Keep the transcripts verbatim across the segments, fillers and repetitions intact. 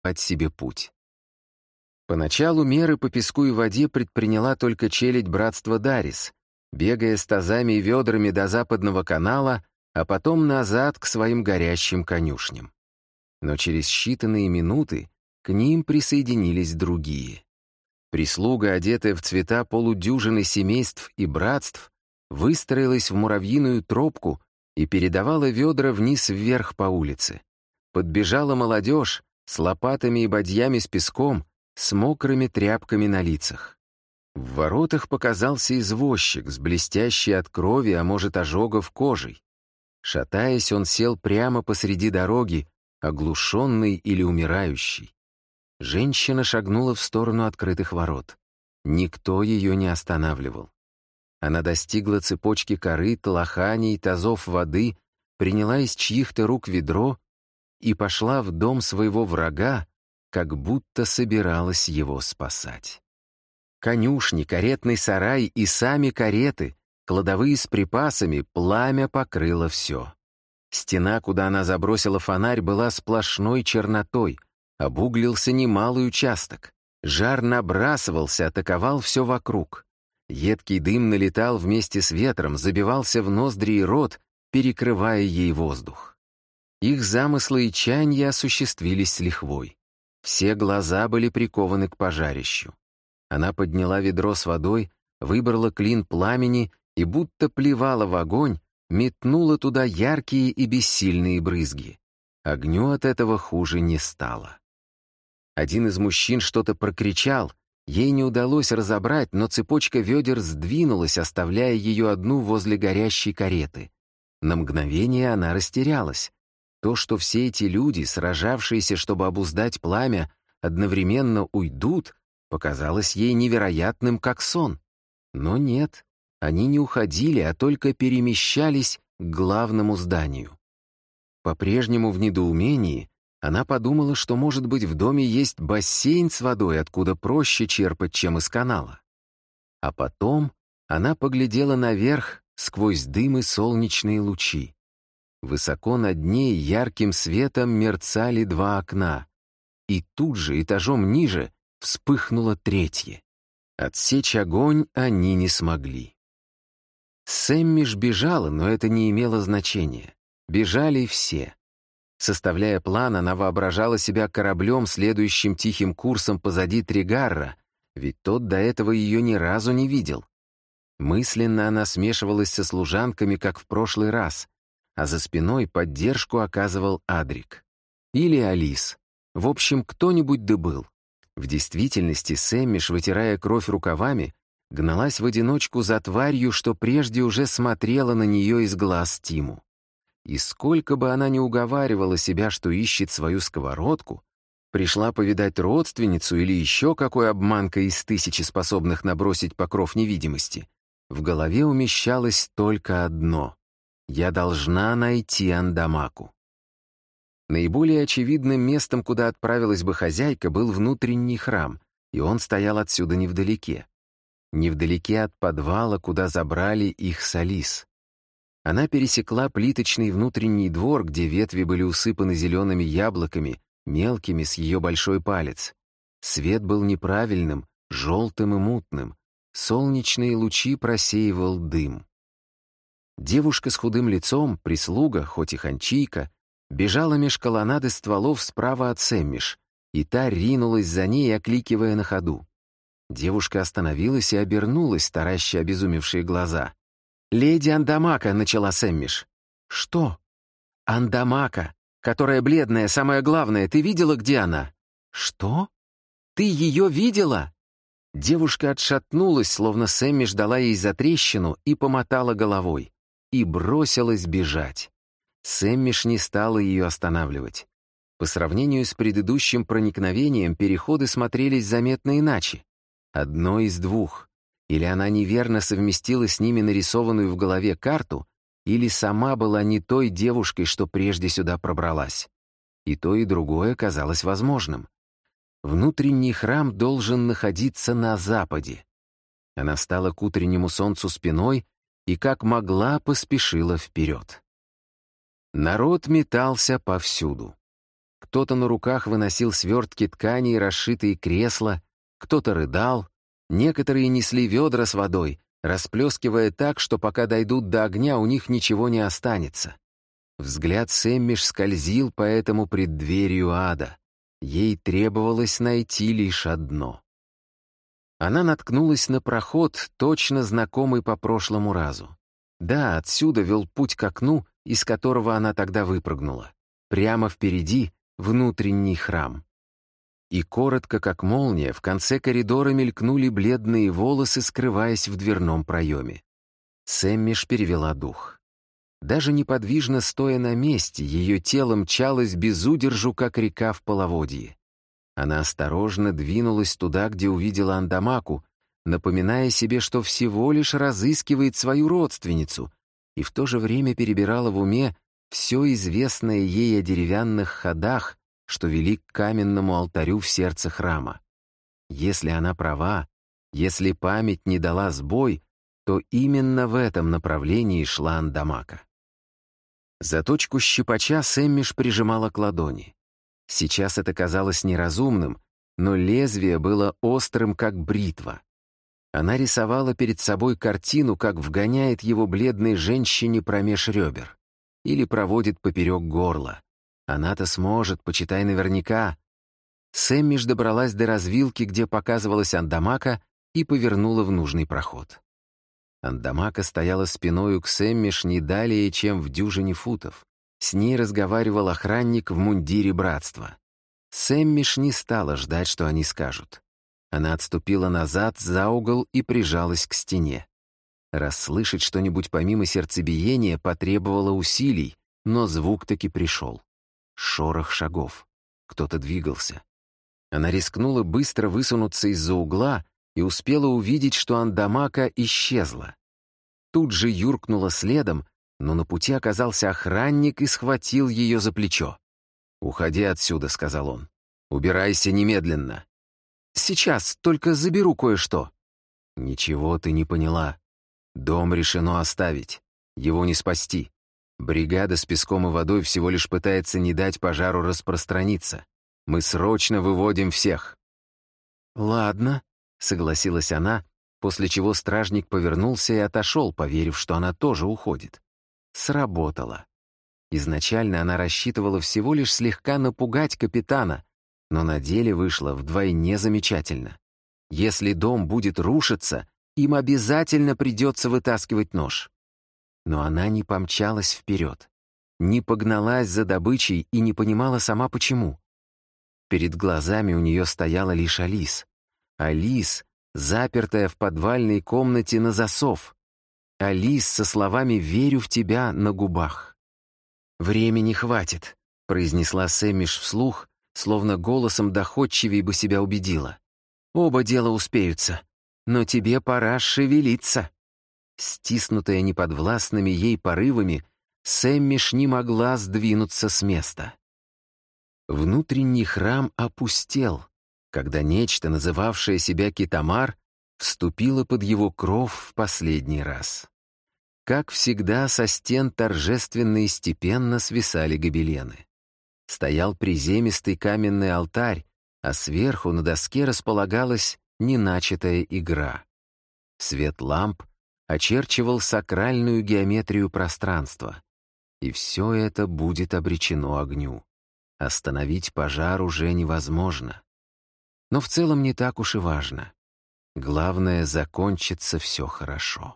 себе путь. Поначалу меры по песку и воде предприняла только челядь братства Дарис, бегая с тазами и ведрами до западного канала, а потом назад к своим горящим конюшням. Но через считанные минуты к ним присоединились другие. Прислуга, одетая в цвета полудюжины семейств и братств, выстроилась в муравьиную тропку и передавала ведра вниз-вверх по улице. Подбежала молодежь с лопатами и бадьями с песком, с мокрыми тряпками на лицах. В воротах показался извозчик с блестящей от крови, а может, ожогов кожей. Шатаясь, он сел прямо посреди дороги, оглушенный или умирающий. Женщина шагнула в сторону открытых ворот. Никто ее не останавливал. Она достигла цепочки корыт, лоханей, тазов воды, приняла из чьих-то рук ведро и пошла в дом своего врага, как будто собиралась его спасать. Конюшни, каретный сарай и сами кареты, кладовые с припасами, пламя покрыло все. Стена, куда она забросила фонарь, была сплошной чернотой, обуглился немалый участок. Жар набрасывался, атаковал все вокруг. Едкий дым налетал вместе с ветром, забивался в ноздри и рот, перекрывая ей воздух. Их замыслы и чанья осуществились с лихвой. Все глаза были прикованы к пожарищу. Она подняла ведро с водой, выбрала клин пламени и, будто плевала в огонь, метнула туда яркие и бессильные брызги. Огню от этого хуже не стало. Один из мужчин что-то прокричал, ей не удалось разобрать, но цепочка ведер сдвинулась, оставляя ее одну возле горящей кареты. На мгновение она растерялась. То, что все эти люди, сражавшиеся, чтобы обуздать пламя, одновременно уйдут, показалось ей невероятным, как сон. Но нет, они не уходили, а только перемещались к главному зданию. По-прежнему в недоумении она подумала, что, может быть, в доме есть бассейн с водой, откуда проще черпать, чем из канала. А потом она поглядела наверх сквозь дым и солнечные лучи. Высоко над ней ярким светом мерцали два окна, и тут же, этажом ниже, вспыхнуло третье. Отсечь огонь они не смогли. Сэммиш бежала, но это не имело значения. Бежали все. Составляя план, она воображала себя кораблем, следующим тихим курсом позади Тригарра, ведь тот до этого ее ни разу не видел. Мысленно она смешивалась со служанками, как в прошлый раз, а за спиной поддержку оказывал Адрик. Или Алис. В общем, кто-нибудь да был. В действительности Сэммиш, вытирая кровь рукавами, гналась в одиночку за тварью, что прежде уже смотрела на нее из глаз Тиму. И сколько бы она ни уговаривала себя, что ищет свою сковородку, пришла повидать родственницу или еще какой обманкой из тысячи способных набросить покров невидимости, в голове умещалось только одно — «Я должна найти Андамаку». Наиболее очевидным местом, куда отправилась бы хозяйка, был внутренний храм, и он стоял отсюда невдалеке. Невдалеке от подвала, куда забрали их с Алис. Она пересекла плиточный внутренний двор, где ветви были усыпаны зелеными яблоками, мелкими с ее большой палец. Свет был неправильным, желтым и мутным. Солнечные лучи просеивал дым. Девушка с худым лицом, прислуга, хоть и ханчийка, бежала меж колоннады стволов справа от Сэммиш, и та ринулась за ней, окликивая на ходу. Девушка остановилась и обернулась, тараща обезумевшие глаза. «Леди Андамака», — начала Сэммиш. «Что?» «Андамака, которая бледная, самое главное. Ты видела, где она?» «Что? Ты ее видела?» Девушка отшатнулась, словно Сэммиш дала ей затрещину, и помотала головой. И бросилась бежать. Сэммиш не стала ее останавливать. По сравнению с предыдущим проникновением, переходы смотрелись заметно иначе. Одно из двух. Или она неверно совместила с ними нарисованную в голове карту, или сама была не той девушкой, что прежде сюда пробралась. И то, и другое казалось возможным. Внутренний храм должен находиться на западе. Она стала к утреннему солнцу спиной и как могла поспешила вперед. Народ метался повсюду. кто-то на руках выносил свертки ткани и расшитые кресла, кто-то рыдал, некоторые несли ведра с водой, расплескивая так, что пока дойдут до огня, у них ничего не останется. Взгляд Сэммиш скользил по этому преддверию ада. Ей требовалось найти лишь одно. Она наткнулась на проход, точно знакомый по прошлому разу. Да, отсюда вел путь к окну, из которого она тогда выпрыгнула. Прямо впереди — внутренний храм. И коротко, как молния, в конце коридора мелькнули бледные волосы, скрываясь в дверном проеме. Сэммиш перевела дух. Даже неподвижно стоя на месте, ее тело мчалось без удержу, как река в половодье. Она осторожно двинулась туда, где увидела Андамаку, напоминая себе, что всего лишь разыскивает свою родственницу, и в то же время перебирала в уме все известное ей о деревянных ходах, что вели к каменному алтарю в сердце храма. Если она права, если память не дала сбой, то именно в этом направлении шла Андамака. Заточку щипача Сэммиш прижимала к ладони. Сейчас это казалось неразумным, но лезвие было острым, как бритва. Она рисовала перед собой картину, как вгоняет его бледной женщине промеж ребер. Или проводит поперек горла. Она-то сможет, почитай наверняка. Сэммиш добралась до развилки, где показывалась Андамака, и повернула в нужный проход. Андамака стояла спиною к Сэммиш не далее, чем в дюжине футов. С ней разговаривал охранник в мундире братства. Сэммиш не стала ждать, что они скажут. Она отступила назад, за угол и прижалась к стене. Расслышать что-нибудь помимо сердцебиения потребовало усилий, но звук таки пришел. Шорох шагов. Кто-то двигался. Она рискнула быстро высунуться из-за угла и успела увидеть, что Андамака исчезла. Тут же юркнула следом, но на пути оказался охранник и схватил ее за плечо. «Уходи отсюда», — сказал он. «Убирайся немедленно». «Сейчас, только заберу кое-что». «Ничего ты не поняла. Дом решено оставить. Его не спасти. Бригада с песком и водой всего лишь пытается не дать пожару распространиться. Мы срочно выводим всех». «Ладно», — согласилась она, после чего стражник повернулся и отошел, поверив, что она тоже уходит. Сработало. Изначально она рассчитывала всего лишь слегка напугать капитана, но на деле вышло вдвойне замечательно. Если дом будет рушиться, им обязательно придется вытаскивать нож. Но она не помчалась вперед, не погналась за добычей и не понимала сама почему. Перед глазами у нее стояла лишь Алис. Алис, запертая в подвальной комнате на засов. Алис со словами «верю в тебя» на губах. «Времени хватит», — произнесла Сэммиш вслух, словно голосом доходчивей бы себя убедила. «Оба дела успеются, но тебе пора шевелиться». Стиснутая неподвластными ей порывами, Сэммиш не могла сдвинуться с места. Внутренний храм опустел, когда нечто, называвшее себя Китамар, вступило под его кров в последний раз. Как всегда, со стен торжественно и степенно свисали гобелены. Стоял приземистый каменный алтарь, а сверху на доске располагалась неначатая игра. Свет ламп очерчивал сакральную геометрию пространства. И все это будет обречено огню. Остановить пожар уже невозможно. Но в целом не так уж и важно. Главное, закончится все хорошо.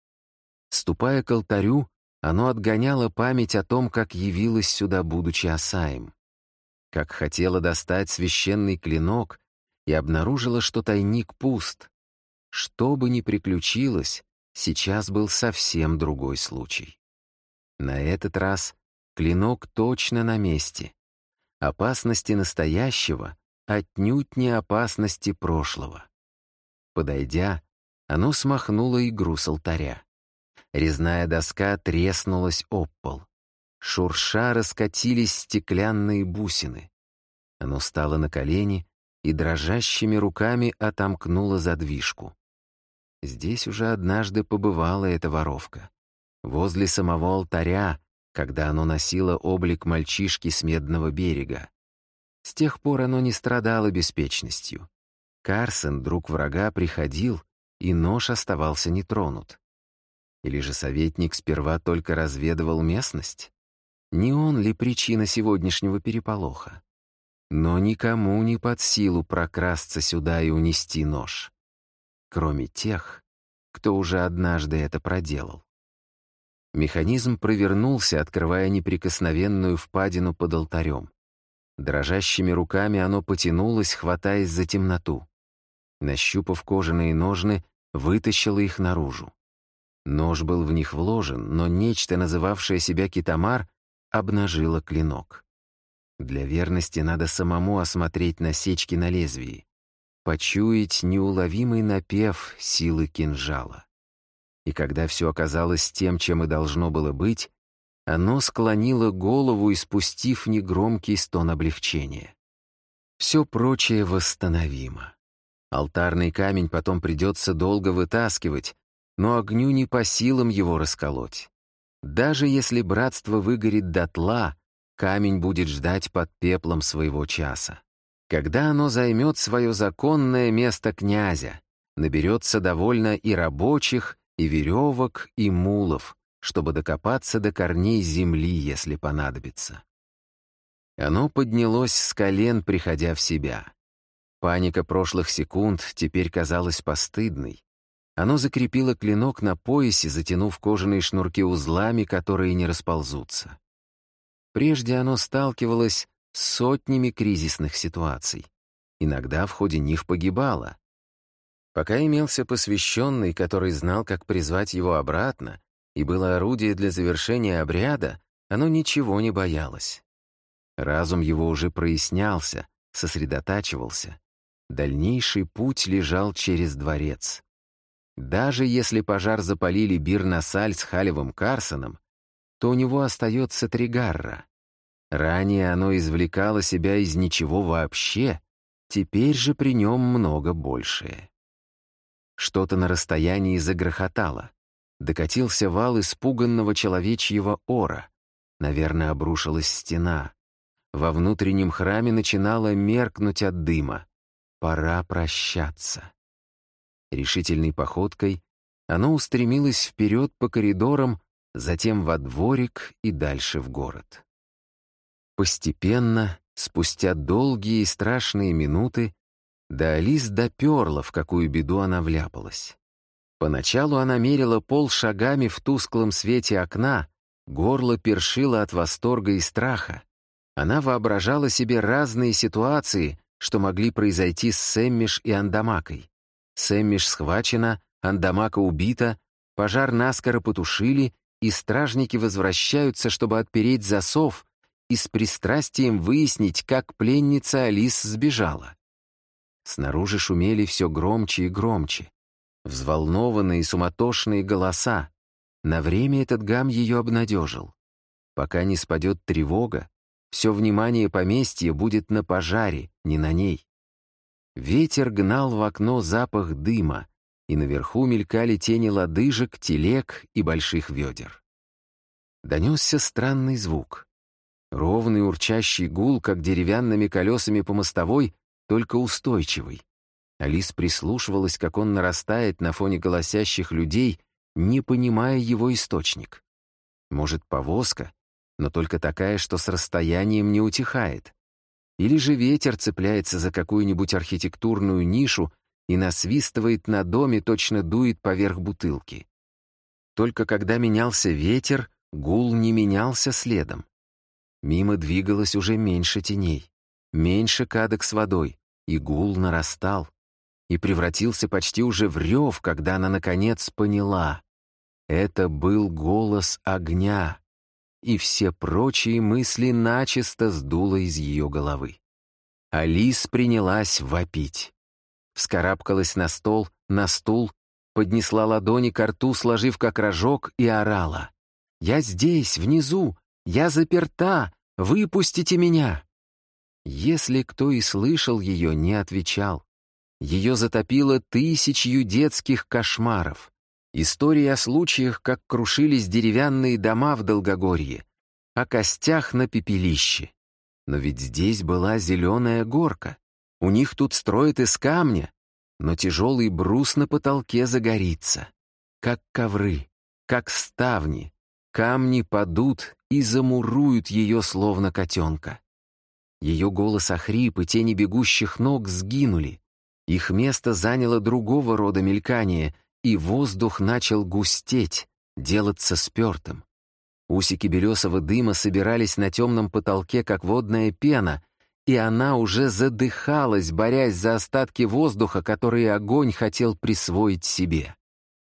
Ступая к алтарю, оно отгоняло память о том, как явилось сюда, будучи Асаем. Как хотела достать священный клинок и обнаружила, что тайник пуст. Что бы ни приключилось, сейчас был совсем другой случай. На этот раз клинок точно на месте. Опасности настоящего отнюдь не опасности прошлого. Подойдя, оно смахнуло игру с алтаря. Резная доска треснулась об пол. Шурша раскатились стеклянные бусины. Оно стало на колени и дрожащими руками отомкнуло задвижку. Здесь уже однажды побывала эта воровка. Возле самого алтаря, когда оно носило облик мальчишки с Медного берега. С тех пор оно не страдало беспечностью. Карсон, друг врага, приходил, и нож оставался нетронут. Или же советник сперва только разведывал местность? Не он ли причина сегодняшнего переполоха? Но никому не под силу прокрасться сюда и унести нож. Кроме тех, кто уже однажды это проделал. Механизм провернулся, открывая неприкосновенную впадину под алтарем. Дрожащими руками оно потянулось, хватаясь за темноту. Нащупав кожаные ножны, вытащило их наружу. Нож был в них вложен, но нечто, называвшее себя Китамар, обнажило клинок. Для верности надо самому осмотреть насечки на лезвии, почуять неуловимый напев силы кинжала. И когда все оказалось тем, чем и должно было быть, оно склонило голову, испустив негромкий стон облегчения. Все прочее восстановимо. Алтарный камень потом придется долго вытаскивать, но огню не по силам его расколоть. Даже если братство выгорит дотла, камень будет ждать под пеплом своего часа. Когда оно займет свое законное место князя, наберется довольно и рабочих, и веревок, и мулов, чтобы докопаться до корней земли, если понадобится. Оно поднялось с колен, приходя в себя. Паника прошлых секунд теперь казалась постыдной. Оно закрепило клинок на поясе, затянув кожаные шнурки узлами, которые не расползутся. Прежде оно сталкивалось с сотнями кризисных ситуаций. Иногда в ходе них погибало. Пока имелся посвященный, который знал, как призвать его обратно, и было орудие для завершения обряда, оно ничего не боялось. Разум его уже прояснялся, сосредотачивался. Дальнейший путь лежал через дворец. Даже если пожар запалили Бир-Насаль с Халевым Карсоном, то у него остается Тригарра. Ранее оно извлекало себя из ничего вообще, теперь же при нем много большее. Что-то на расстоянии загрохотало. Докатился вал испуганного человечьего ора. Наверное, обрушилась стена. Во внутреннем храме начинало меркнуть от дыма. Пора прощаться. Решительной походкой оно устремилось вперед по коридорам, затем во дворик и дальше в город. Постепенно, спустя долгие и страшные минуты, до Алис доперла, в какую беду она вляпалась. Поначалу она мерила пол шагами в тусклом свете окна, горло першило от восторга и страха. Она воображала себе разные ситуации, что могли произойти с Сэммиш и Андамакой. Сэммиш схвачена, Андамака убита, пожар наскоро потушили, и стражники возвращаются, чтобы отпереть засов и с пристрастием выяснить, как пленница Алис сбежала. Снаружи шумели все громче и громче. Взволнованные и суматошные голоса. На время этот гам ее обнадежил. Пока не спадет тревога, все внимание поместья будет на пожаре, не на ней. Ветер гнал в окно запах дыма, и наверху мелькали тени лодыжек, телег и больших ведер. Донесся странный звук. Ровный урчащий гул, как деревянными колесами по мостовой, только устойчивый. Алис прислушивалась, как он нарастает на фоне голосящих людей, не понимая его источник. Может, повозка, но только такая, что с расстоянием не утихает. Или же ветер цепляется за какую-нибудь архитектурную нишу и насвистывает на доме, точно дует поверх бутылки. Только когда менялся ветер, гул не менялся следом. Мимо двигалось уже меньше теней, меньше кадок с водой, и гул нарастал, и превратился почти уже в рев, когда она, наконец, поняла. Это был голос огня, и все прочие мысли начисто сдуло из ее головы. Алис принялась вопить. Вскарабкалась на стол, на стул, поднесла ладони ко рту, сложив как рожок, и орала. «Я здесь, внизу! Я заперта! Выпустите меня!» Если кто и слышал ее, не отвечал. Ее затопило тысячью детских кошмаров. Истории о случаях, как крушились деревянные дома в Долгогорье, о костях на пепелище. Но ведь здесь была зеленая горка. У них тут строят из камня, но тяжелый брус на потолке загорится. Как ковры, как ставни, камни падут и замуруют ее, словно котенка. Ее голос охрип, и тени бегущих ног сгинули. Их место заняло другого рода мелькание, и воздух начал густеть, делаться спертым. Усики белесого дыма собирались на темном потолке, как водная пена, и она уже задыхалась, борясь за остатки воздуха, которые огонь хотел присвоить себе.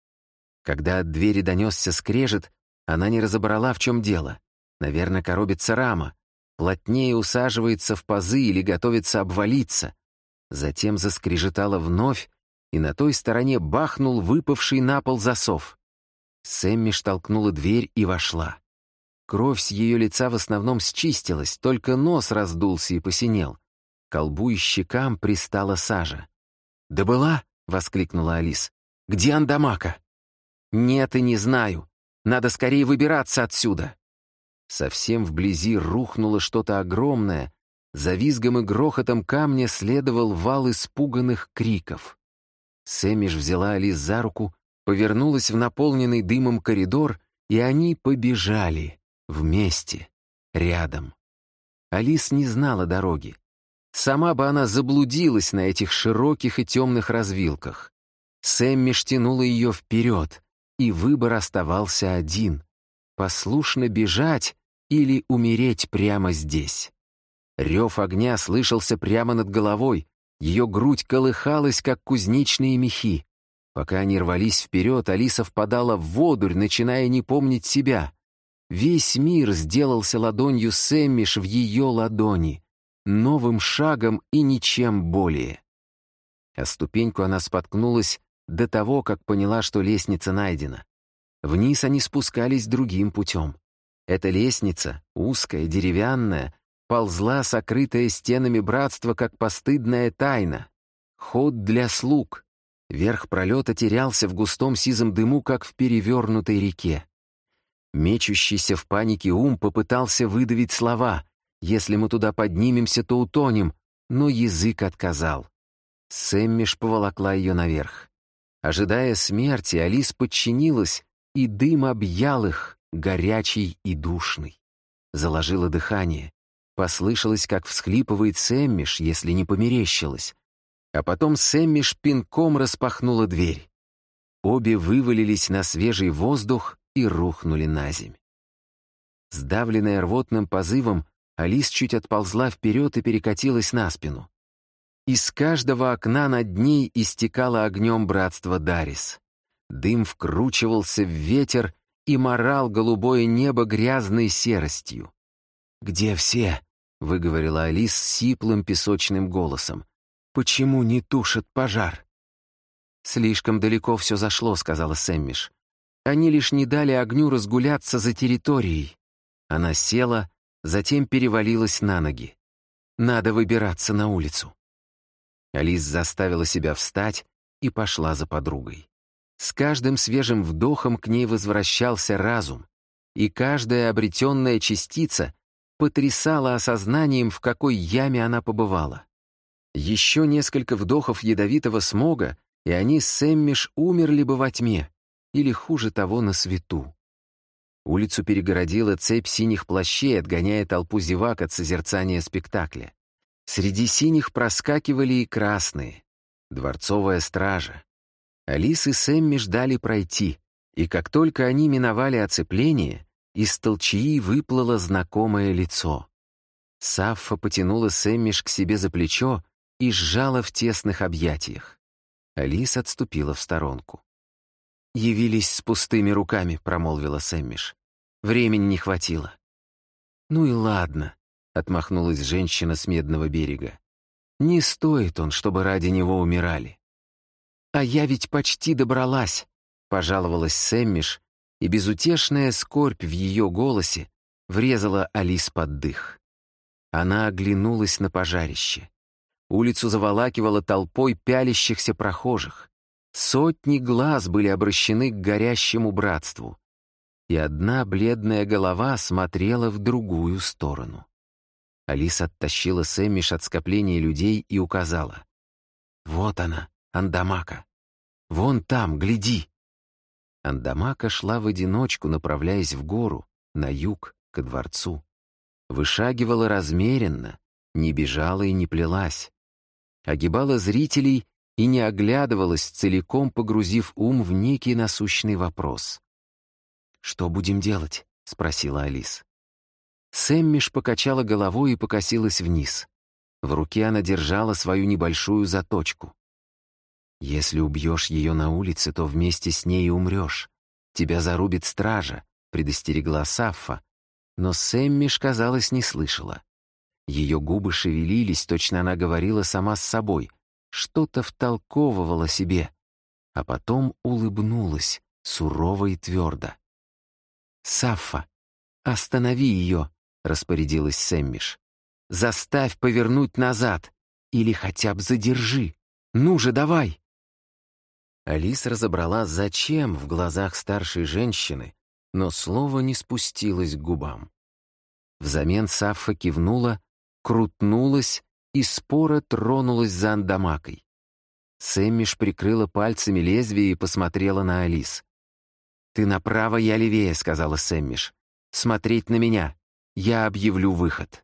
Когда от двери донесся скрежет, она не разобрала, в чем дело. Наверное, коробится рама, плотнее усаживается в пазы или готовится обвалиться. Затем заскрежетала вновь, и на той стороне бахнул выпавший на пол засов. Сэмми штолкнула дверь и вошла. Кровь с ее лица в основном счистилась, только нос раздулся и посинел. К колбу и щекам пристала сажа. «Да была?» — воскликнула Алис. «Где Андамака?» «Нет, и не знаю. Надо скорее выбираться отсюда». Совсем вблизи рухнуло что-то огромное. За визгом и грохотом камня следовал вал испуганных криков. Сэмми ж взяла Алис за руку, повернулась в наполненный дымом коридор, и они побежали. Вместе, рядом. Алис не знала дороги. Сама бы она заблудилась на этих широких и темных развилках. Сэмми тянула ее вперед, и выбор оставался один — послушно бежать или умереть прямо здесь. Рев огня слышался прямо над головой, ее грудь колыхалась, как кузнечные мехи. Пока они рвались вперед, Алиса впадала в одурь, начиная не помнить себя. Весь мир сделался ладонью Сэммиш в ее ладони, новым шагом и ничем более. О ступеньку она споткнулась до того, как поняла, что лестница найдена. Вниз они спускались другим путем. Эта лестница, узкая, деревянная, ползла, сокрытая стенами братства, как постыдная тайна. Ход для слуг. Верх пролета терялся в густом сизом дыму, как в перевернутой реке. Мечущийся в панике ум попытался выдавить слова. «Если мы туда поднимемся, то утонем», но язык отказал. Сэммиш поволокла ее наверх. Ожидая смерти, Алис подчинилась, и дым объял их, горячий и душный. Заложила дыхание. Послышалось, как всхлипывает Сэммиш, если не померещилась. А потом Сэммиш пинком распахнула дверь. Обе вывалились на свежий воздух и рухнули на земь. Сдавленная рвотным позывом, Алис чуть отползла вперед и перекатилась на спину. Из каждого окна над ней истекало огнем братство Дарис. Дым вкручивался в ветер и морал голубое небо грязной серостью. «Где все?» — выговорила Алис сиплым песочным голосом. «Почему не тушат пожар?» «Слишком далеко все зашло», — сказала Сэммиш. «Они лишь не дали огню разгуляться за территорией». Она села, затем перевалилась на ноги. «Надо выбираться на улицу». Алис заставила себя встать и пошла за подругой. С каждым свежим вдохом к ней возвращался разум, и каждая обретенная частица потрясала осознанием, в какой яме она побывала. Еще несколько вдохов ядовитого смога, и они с Сэммиш умерли бы во тьме, или, хуже того, на свету. Улицу перегородила цепь синих плащей, отгоняя толпу зевак от созерцания спектакля. Среди синих проскакивали и красные. Дворцовая стража. Алис и Сэмми ждали пройти, и как только они миновали оцепление, из толчии выплыло знакомое лицо. Саффа потянула Сэммиш к себе за плечо и сжала в тесных объятиях. Алис отступила в сторонку. «Явились с пустыми руками», — промолвила Сэммиш. «Времени не хватило». «Ну и ладно», — отмахнулась женщина с Медного берега. «Не стоит он, чтобы ради него умирали». «А я ведь почти добралась», — пожаловалась Сэммиш, и безутешная скорбь в ее голосе врезала Алис под дых. Она оглянулась на пожарище. Улицу заволакивала толпой пялящихся прохожих. Сотни глаз были обращены к горящему братству, и одна бледная голова смотрела в другую сторону. Алис оттащила Сэммиш от скопления людей и указала. «Вот она, Андамака. Вон там, гляди!» Андамака шла в одиночку, направляясь в гору, на юг, ко дворцу. Вышагивала размеренно, не бежала и не плелась. Огибала зрителей и не оглядывалась, целиком погрузив ум в некий насущный вопрос. «Что будем делать?» — спросила Алис. Сэммиш покачала головой и покосилась вниз. В руке она держала свою небольшую заточку. «Если убьешь ее на улице, то вместе с ней и умрешь. Тебя зарубит стража», — предостерегла Саффа. Но Сэммиш, казалось, не слышала. Ее губы шевелились, точно она говорила сама с собой, что-то втолковывала себе, а потом улыбнулась, сурово и твердо. «Саффа, останови ее», — распорядилась Сэммиш. «Заставь повернуть назад или хотя бы задержи. Ну же, давай!» Алис разобрала, зачем в глазах старшей женщины, но слово не спустилось к губам. Взамен Саффа кивнула, крутнулась и споро тронулась за Андамакой. Сэммиш прикрыла пальцами лезвие и посмотрела на Алис. «Ты направо, я левее», — сказала Сэммиш. «Смотреть на меня. Я объявлю выход».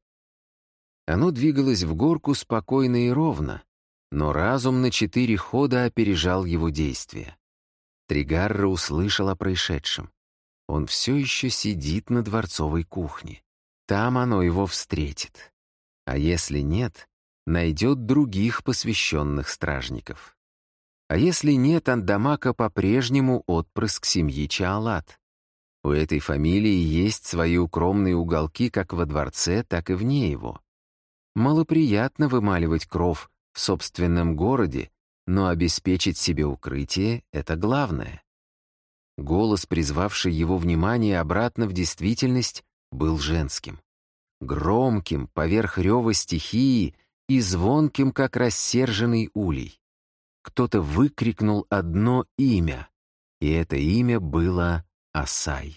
Оно двигалось в горку спокойно и ровно, но разум на четыре хода опережал его действия. Тригарра услышал о происшедшем. Он все еще сидит на дворцовой кухне. Там оно его встретит. А если нет, найдет других посвященных стражников. А если нет, Андамака по-прежнему отпрыск семьи Чаалат. У этой фамилии есть свои укромные уголки как во дворце, так и вне его. Малоприятно вымаливать кров в собственном городе, но обеспечить себе укрытие — это главное. Голос, призвавший его внимание обратно в действительность, был женским. Громким, поверх рева стихии, и звонким, как рассерженный улей. Кто-то выкрикнул одно имя, и это имя было Асай.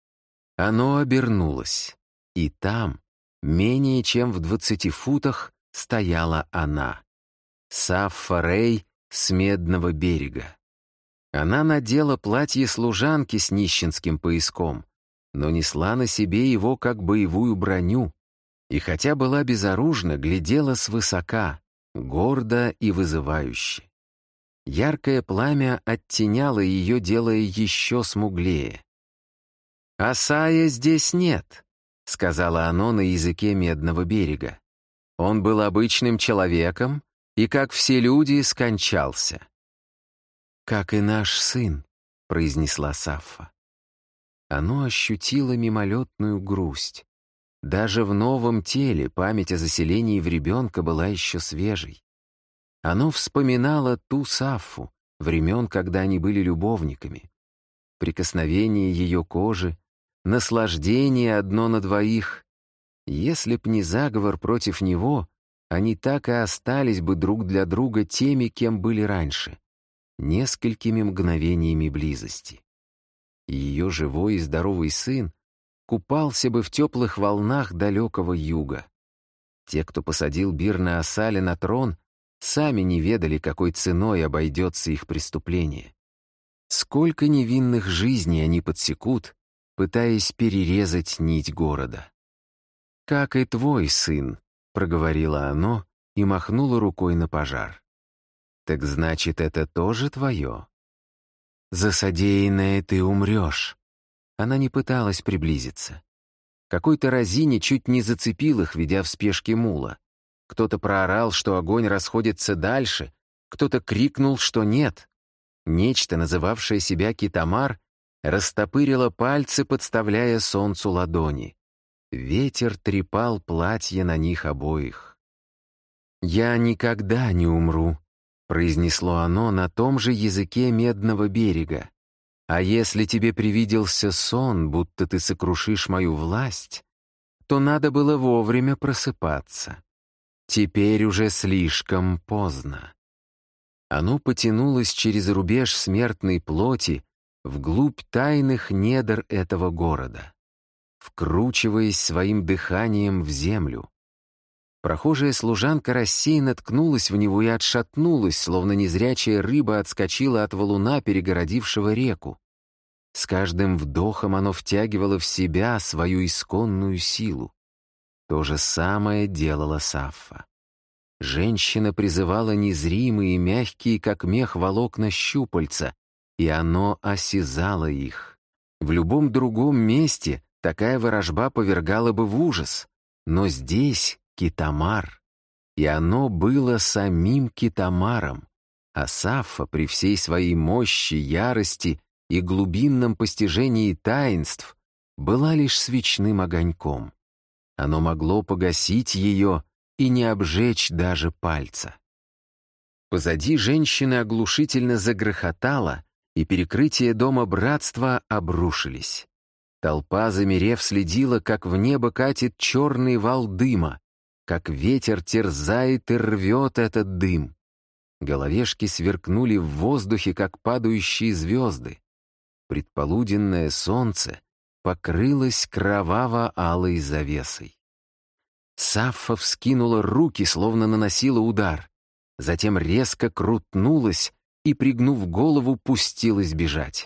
Оно обернулось, и там, менее чем в двадцати футах, стояла она. Саффа Рей с Медного берега. Она надела платье служанки с нищенским пояском, но несла на себе его как боевую броню, и хотя была безоружна, глядела свысока, гордо и вызывающе. Яркое пламя оттеняло ее, делая еще смуглее. «Асая здесь нет», — сказала оно на языке Медного берега. «Он был обычным человеком и, как все люди, скончался». «Как и наш сын», — произнесла Саффа. Оно ощутило мимолетную грусть. Даже в новом теле память о заселении в ребенка была еще свежей. Оно вспоминало ту Саффу, времен, когда они были любовниками. Прикосновение ее кожи, наслаждение одно на двоих. Если б не заговор против него, они так и остались бы друг для друга теми, кем были раньше, несколькими мгновениями близости. Ее живой и здоровый сын купался бы в теплых волнах далекого юга. Те, кто посадил Бирна Асали на трон, сами не ведали, какой ценой обойдется их преступление. Сколько невинных жизней они подсекут, пытаясь перерезать нить города. «Как и твой сын», — проговорило оно и махнуло рукой на пожар. «Так значит, это тоже твое? За содеянное ты умрешь». Она не пыталась приблизиться. Какой-то разине чуть не зацепил их, ведя в спешке мула. Кто-то проорал, что огонь расходится дальше, кто-то крикнул, что нет. Нечто, называвшее себя Китамар, растопырило пальцы, подставляя солнцу ладони. Ветер трепал платье на них обоих. «Я никогда не умру», — произнесло оно на том же языке Медного берега. «А если тебе привиделся сон, будто ты сокрушишь мою власть, то надо было вовремя просыпаться. Теперь уже слишком поздно». Оно потянулось через рубеж смертной плоти вглубь тайных недр этого города, вкручиваясь своим дыханием в землю. Прохожая служанка рассеянно ткнулась в него и отшатнулась, словно незрячая рыба отскочила от валуна, перегородившего реку. С каждым вдохом оно втягивало в себя свою исконную силу. То же самое делала Саффа. Женщина призывала незримые, мягкие, как мех, волокна щупальца, и оно осязало их. В любом другом месте такая ворожба повергала бы в ужас, но здесь Китамар, и оно было самим Китамаром, а Саффа при всей своей мощи, ярости и глубинном постижении таинств была лишь свечным огоньком. Оно могло погасить ее и не обжечь даже пальца. Позади женщины оглушительно загрохотало, и перекрытия дома братства обрушились. Толпа, замерев, следила, как в небо катит черный вал дыма, как ветер терзает и рвет этот дым. Головешки сверкнули в воздухе, как падающие звезды. Предполуденное солнце покрылось кроваво-алой завесой. Саффа вскинула руки, словно наносила удар, затем резко крутнулась и, пригнув голову, пустилась бежать.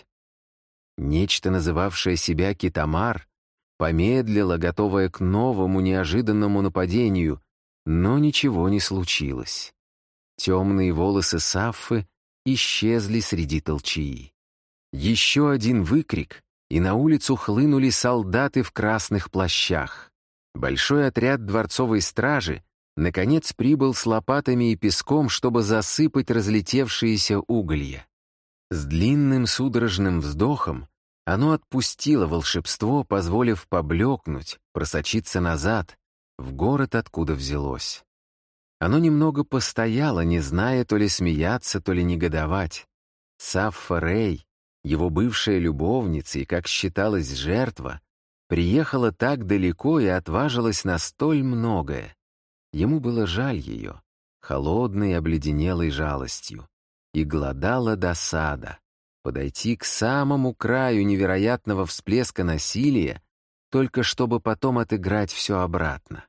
Нечто, называвшее себя Китамар, помедлило, готовое к новому неожиданному нападению, но ничего не случилось. Темные волосы Саффы исчезли среди толчии. Еще один выкрик, и на улицу хлынули солдаты в красных плащах. Большой отряд дворцовой стражи наконец прибыл с лопатами и песком, чтобы засыпать разлетевшиеся уголья. С длинным судорожным вздохом оно отпустило волшебство, позволив поблекнуть, просочиться назад, в город, откуда взялось. Оно немного постояло, не зная то ли смеяться, то ли негодовать. Саффа Рей, его бывшая любовница и, как считалось, жертва, приехала так далеко и отважилась на столь многое. Ему было жаль ее, холодной обледенелой жалостью, и глодала досада подойти к самому краю невероятного всплеска насилия, только чтобы потом отыграть все обратно.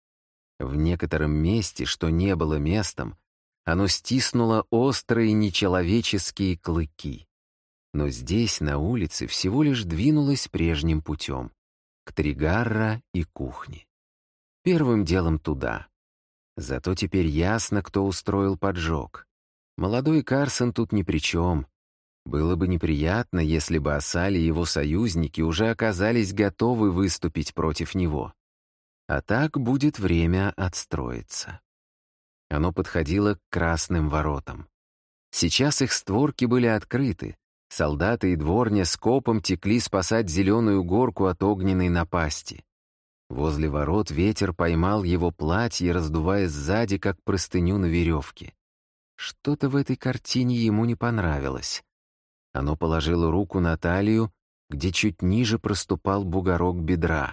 В некотором месте, что не было местом, оно стиснуло острые нечеловеческие клыки. Но здесь, на улице, всего лишь двинулось прежним путем, к Тригарра и кухне. Первым делом туда. Зато теперь ясно, кто устроил поджог. Молодой Карсон тут ни при чем. Было бы неприятно, если бы Асаль и его союзники уже оказались готовы выступить против него. А так будет время отстроиться. Оно подходило к красным воротам. Сейчас их створки были открыты. Солдаты и дворня скопом текли спасать зеленую горку от огненной напасти. Возле ворот ветер поймал его платье, раздувая сзади, как простыню на веревке. Что-то в этой картине ему не понравилось. Оно положило руку на талию, где чуть ниже проступал бугорок бедра.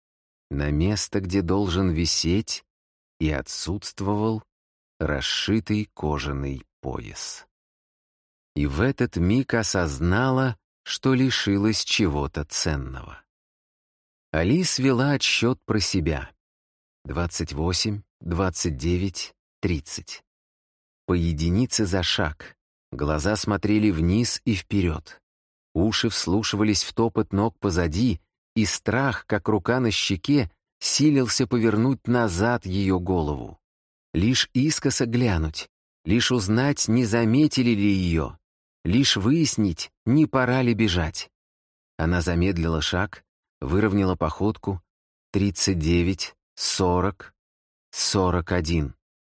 На место, где должен висеть, и отсутствовал расшитый кожаный пояс. И в этот миг осознала, что лишилась чего-то ценного. Алис вела отсчет про себя. Двадцать восемь, двадцать девять, тридцать. По единице за шаг. Глаза смотрели вниз и вперед. Уши вслушивались в топот ног позади, и страх, как рука на щеке, силился повернуть назад ее голову. Лишь искоса глянуть, лишь узнать, не заметили ли ее, лишь выяснить, не пора ли бежать. Она замедлила шаг, выровняла походку. Тридцать девять, сорок, сорок один.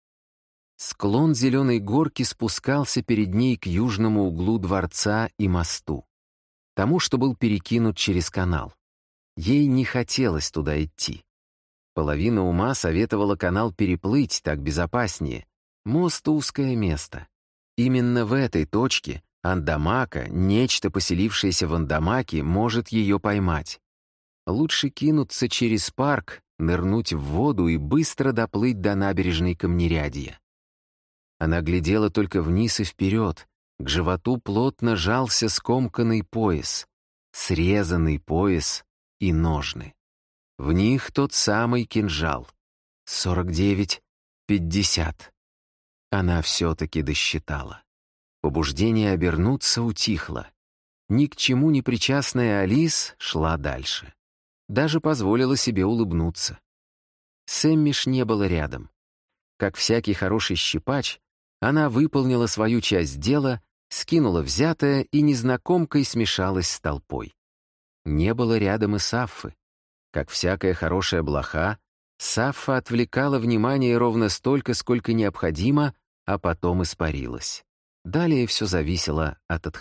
Склон зеленой горки спускался перед ней к южному углу дворца и мосту, тому, что был перекинут через канал. Ей не хотелось туда идти. Половина ума советовала канал переплыть, так безопаснее. Мост — узкое место. Именно в этой точке Андамака, нечто, поселившееся в Андамаке, может ее поймать. Лучше кинуться через парк, нырнуть в воду и быстро доплыть до набережной Камнерядья. Она глядела только вниз и вперед. К животу плотно жался скомканный пояс, срезанный пояс и ножны. В них тот самый кинжал. сорок девять, пятьдесят. Она все-таки досчитала. Побуждение обернуться утихло. Ни к чему не причастная Алис шла дальше. Даже позволила себе улыбнуться. Сэммиш не было рядом. Как всякий хороший щипач, она выполнила свою часть дела, скинула взятое и незнакомкой смешалась с толпой. Не было рядом и Саффы. Как всякая хорошая блоха, Саффа отвлекала внимание ровно столько, сколько необходимо, а потом испарилась. Далее все зависело от